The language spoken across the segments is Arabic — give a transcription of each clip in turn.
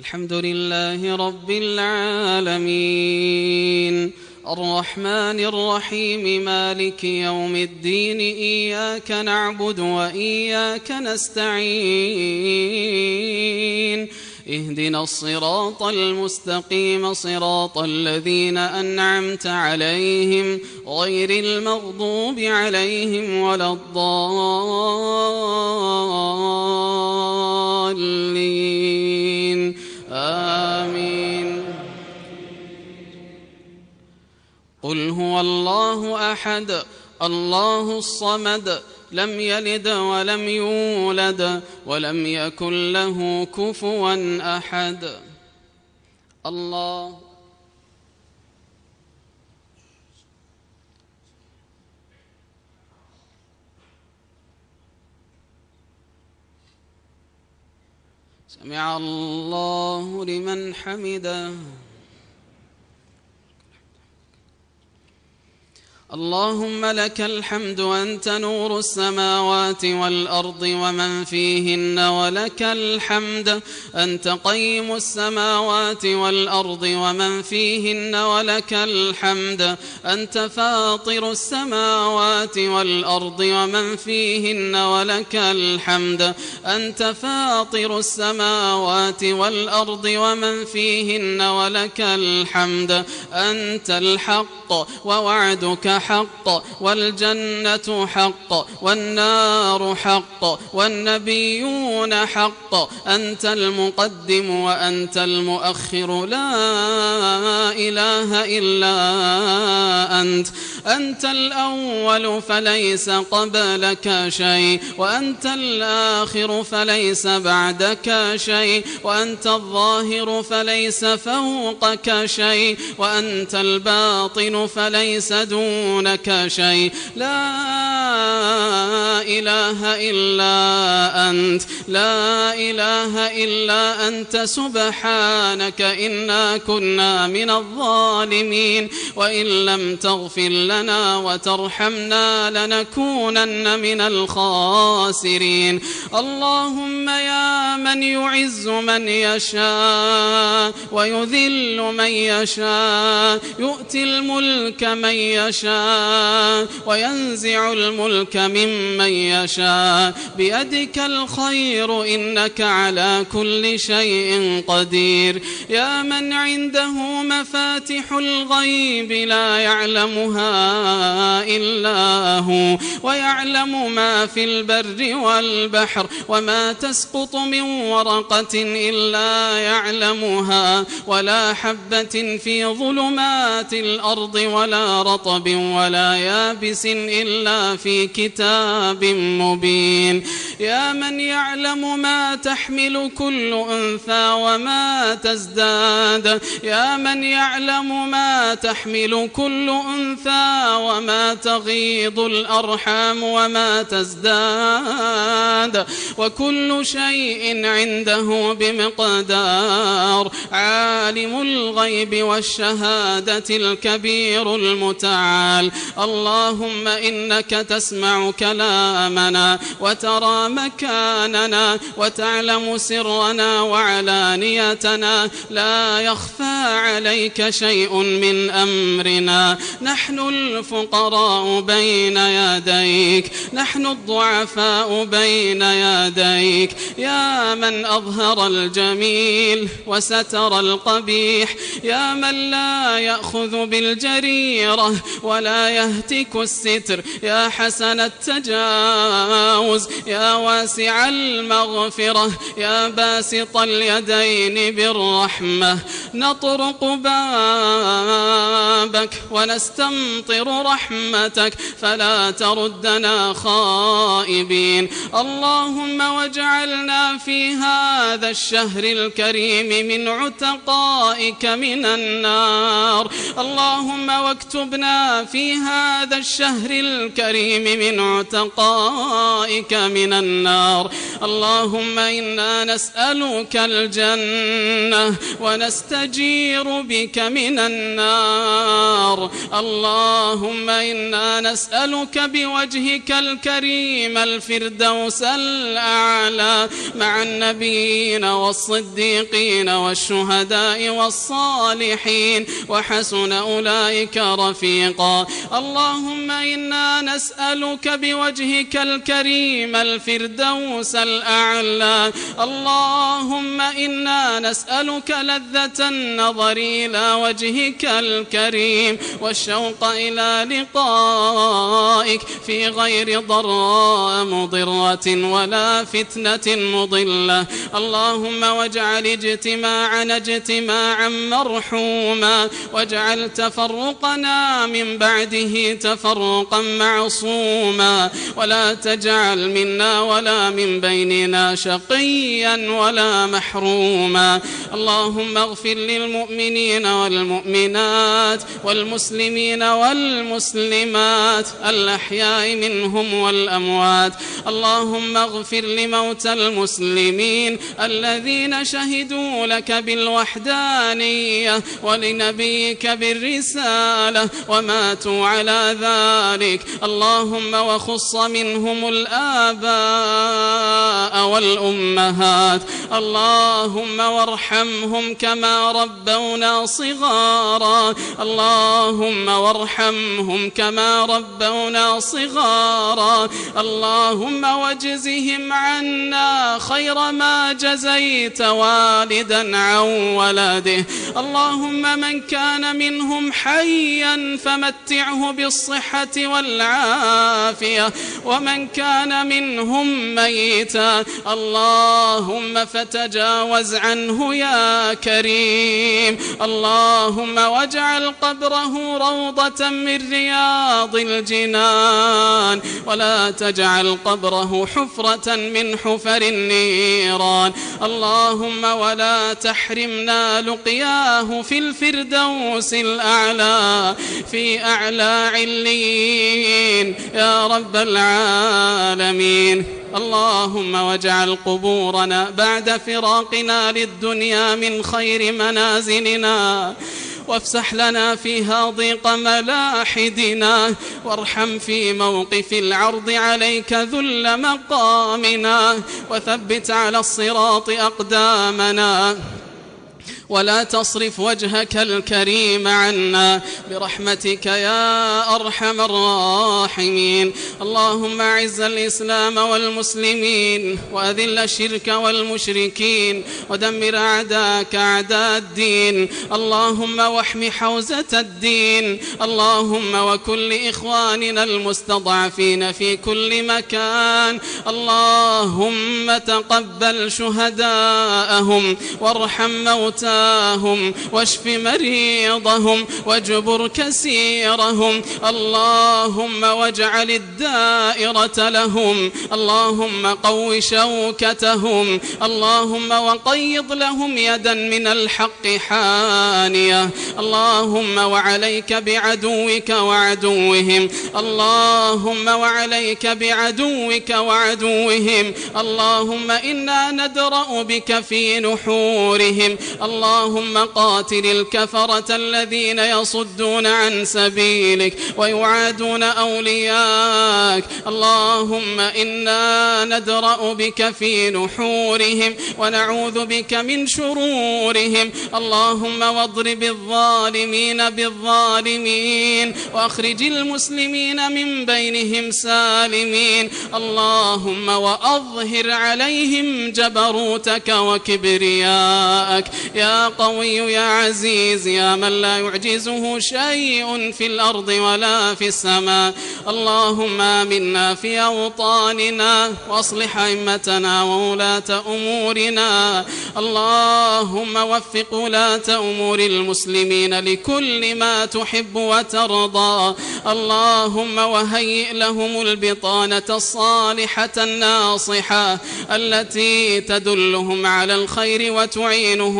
الحمد لله رب العالمين الرحمن الرحيم مالك يوم الدين إياك نعبد وإياك نستعين اهدنا الصراط المستقيم صراط الذين أنعمت عليهم غير المغضوب عليهم ولا الضالين آمين. قل هو الله أحد الله الصمد لم يلد ولم يولد ولم يكن له كفوا أحد. الله سمع الله لمن حمده. اللهم لك الحمد أنت نور السماوات والأرض ومن فيهن ولك الحمد أنت قيم السماوات والأرض ومن فيهن ولك الحمد أنت فاطر السماوات والأرض ومن فيهن ولك الحمد أنت فاطر السماوات والأرض ومن فيهن ولك الحمد أنت الحق ووعدك حق والجنة حق والنار حق والنبيون حق أنت المقدم وأنت المؤخر لا إله إلا أنت الأول فليس قبلك شيء وأنت الآخر فليس بعدك شيء وأنت الظاهر فليس فوقك شيء وأنت الباطن فليس دونك شيء لا إله إلا أنت لا إله إلا أنت سبحانك إنا كنا من الظالمين وإن لم تغفر لنا وترحمنا لنكونن من الخاسرين. اللهم يا من يعز من يشاء ويذل من يشاء يؤتي الملك من يشاء وينزع الملك ممن يشاء بيدك الخير إنك على كل شيء قدير. يا من عنده مفاتح الغيب لا يعلمها إلا هو ويعلم ما في البر والبحر وما تسقط من ورقة إلا يعلمها ولا حبة في ظلمات الأرض ولا رطب ولا يابس إلا في كتاب مبين. يا من يعلم ما تحمل كل أنثى وما تزداد يا من يعلم ما تحمل كل أنثى وما تغيض الأرحام وما تزداد وكل شيء عنده بمقدار. عالم الغيب والشهادة الكبير المتعال. اللهم إنك تسمع كلامنا وترى مكاننا وتعلم سرنا وعلانيتنا لا يخفى عليك شيء من أمرنا. نحن الفقراء بين يديك نحن الضعفاء بين يديك يا من أظهر الجميل وستر القبيح يا من لا يأخذ بالجريرة ولا يهتك الستر يا حسن التجاوز يا واسع المغفرة يا باسط اليدين بالرحمة. نطرق بابك ونستمطر رحمتك فلا تردنا خائبين. اللهم واجعلنا في هذا الشهر الكريم من عتقائك من النار. اللهم واكتبنا في هذا الشهر الكريم من عتقائك من النار. اللهم إنا نسألك الجنة ونستجير بك من النار. اللهم إنا نسألك بوجهك الكريم الفردوس الأعلى مع النبيين والصديقين والشهداء والصالحين وحسن أولئك رفيقا. اللهم إنا نسألك بوجهك الكريم الفردوس الأعلى. اللهم إنا نسألك لذة النظر إلى وجهك الكريم والشوق إلى لقائك في غير ضراء مضرة ولا فتنة مضلة. اللهم واجعل اجتماعنا اجتماعا مرحوما واجعل تفرقنا من بعده تفرقا معصوما ولا تجعل منا ولا من بيننا شقيا ولا محروما. اللهم اغفر للمؤمنين والمؤمنات والمسلمين والمسلمات الأحياء منهم والأموات. اللهم اغفر لموتى المسلمين الذين شهدوا لك بالوحدانية ولنبيك بالرسالة وماتوا على ذلك. اللهم وخص منهم الآباء والأمهات. اللهم وارحمهم كما ربونا صغارا. اللهم وارحمهم كما ربونا صغارا. اللهم واجزهم عنا خير ما جزيت والدا عن ولده. اللهم من كان منهم حيا فمتعه بالصحة والعافية ومن كان منهم ميتا اللهم فتجاوز عنه يا كريم. اللهم واجعل قبره روضة من رياض الجنان ولا تجعل قبره حفرة من حفر النيران. اللهم ولا تحرمنا لقياه في الفردوس الأعلى في أعلى عليين يا رب العالمين. اللهم واجعل قبورنا بعد فراقنا للدنيا من خير منازلنا وافسح لنا فيها ضيق ملاحدنا وارحم في موقف العرض عليك ذل مقامنا وثبت على الصراط أقدامنا ولا تصرف وجهك الكريم عنا برحمتك يا أرحم الراحمين. اللهم أعز الإسلام والمسلمين وأذل الشرك والمشركين ودمر أعداءك أعداء الدين. اللهم واحم حوزة الدين. اللهم وكل إخواننا المستضعفين في كل مكان. اللهم تقبل شهداءهم وارحم موتاهم واشف مريضهم واجبر كسيرهم. اللهم واجعل الدائرة لهم. اللهم قو شوكتهم. اللهم وقيض لهم يدا من الحق حانية. اللهم وعليك بعدوك وعدوهم. اللهم وعليك بعدوك وعدوهم. اللهم إنا ندرأ بك في نحورهم. اللهم قاتل الكفرة الذين يصدون عن سبيلك ويعادون أولياءك. اللهم إنا ندرأ بك في نحورهم ونعوذ بك من شرورهم. اللهم واضرب الظالمين بالظالمين وأخرج المسلمين من بينهم سالمين. اللهم وأظهر عليهم جبروتك وكبرياءك يا قوي يا عزيز يا من لا يعجزه شيء في الأرض ولا في السماء. اللهم آمنا في أوطاننا واصلح أئمتنا وولاة أمورنا. اللهم وفق ولاة أمور المسلمين لكل ما تحب وترضى. اللهم وهيئ لهم البطانة الصالحة الناصحة التي تدلهم على الخير وتعينهم عليه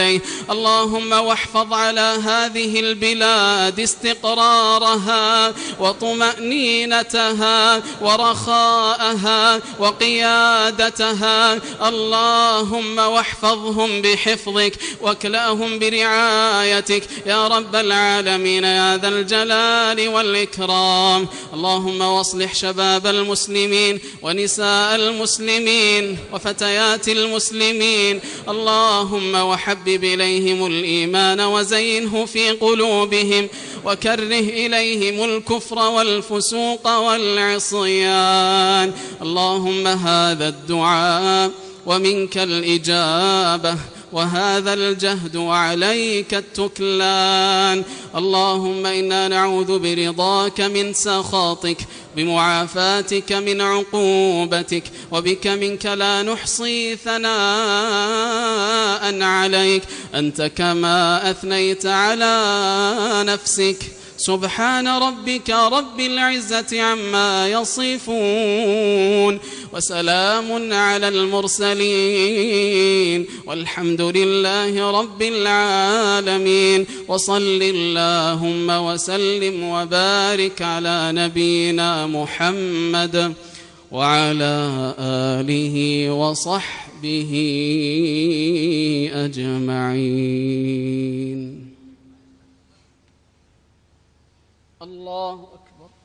عليه. اللهم واحفظ على هذه البلاد استقرارها وطمأنينتها ورخاءها وقيادتها. اللهم واحفظهم بحفظك واكلأهم برعايتك يا رب العالمين يا ذا الجلال والإكرام. اللهم واصلح شباب المسلمين ونساء المسلمين وفتيات المسلمين. اللهم وحبب إليهم الإيمان وزينه في قلوبهم وكره إليهم الكفر والفسوق والعصيان. اللهم هذا الدعاء ومنك الإجابة وهذا الجهد وعليك التكلان. اللهم إنا نعوذ برضاك من سخطك بمعافاتك من عقوبتك وبك منك لا نحصي ثناء عليك أنت كما أثنيت على نفسك. سبحان ربك رب العزة عما يصفون وسلام على المرسلين والحمد لله رب العالمين. وصل اللهم وسلم وبارك على نبينا محمد وعلى آله وصحبه أجمعين. الله أكبر.